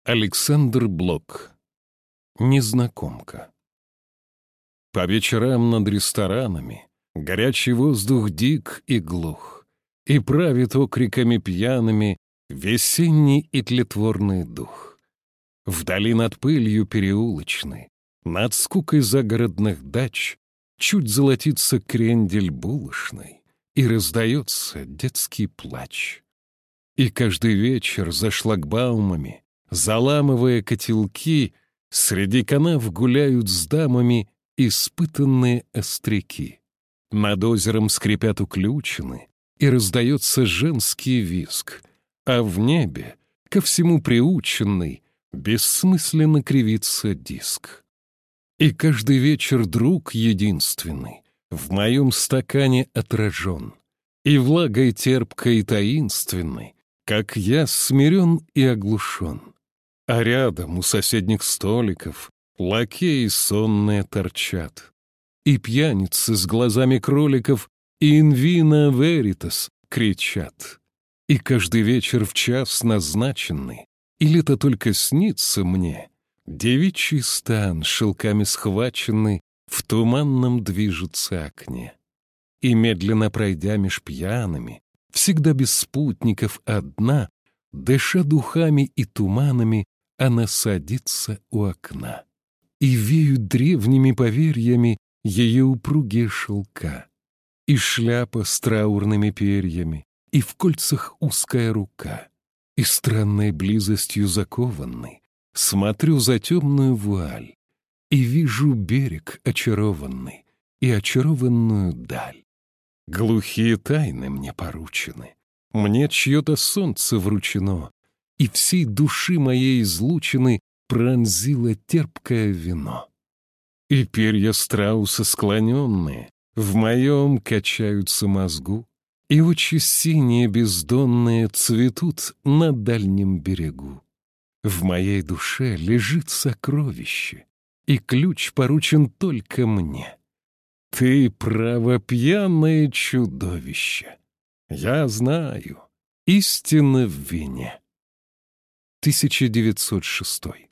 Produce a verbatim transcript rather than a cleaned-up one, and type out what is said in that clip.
Александр Блок. Незнакомка. По вечерам над ресторанами горячий воздух дик и глух, и правит окриками пьяными весенний и тлетворный дух. Вдали над пылью переулочной, над скукой загородных дач чуть золотится крендель булочной, и раздается детский плач. И каждый вечер за шлагбаумами, заламывая котелки, среди канав гуляют с дамами испытанные остряки. Над озером скрипят уключины, и раздается женский визг, а в небе, ко всему приученный, бессмысленно кривится диск. И каждый вечер друг единственный в моем стакане отражен, и влагой терпкой и таинственной, как я смирен и оглушен. А рядом у соседних столиков лакеи сонные торчат, и пьяницы с глазами кроликов «In vino veritas» кричат. И каждый вечер в час назначенный, или это только снится мне, девичий стан, шелками схваченный, в туманном движется окне. И медленно пройдя меж пьяными, всегда без спутников одна, дыша духами и туманами, она садится у окна. И веют древними поверьями ее упругие шелка, и шляпа с траурными перьями, и в кольцах узкая рука, и странной близостью закованной смотрю за темную вуаль, и вижу берег очарованный и очарованную даль. Глухие тайны мне поручены, мне чье-то солнце вручено, и всей души моей излучины пронзило терпкое вино. И перья страуса склоненные в моем качаются мозгу, и очи синие бездонные цветут на дальнем берегу. В моей душе лежит сокровище, и ключ поручен только мне. Ты, право, пьяное чудовище. Я знаю, истина в вине. тысяча девятьсот шестой.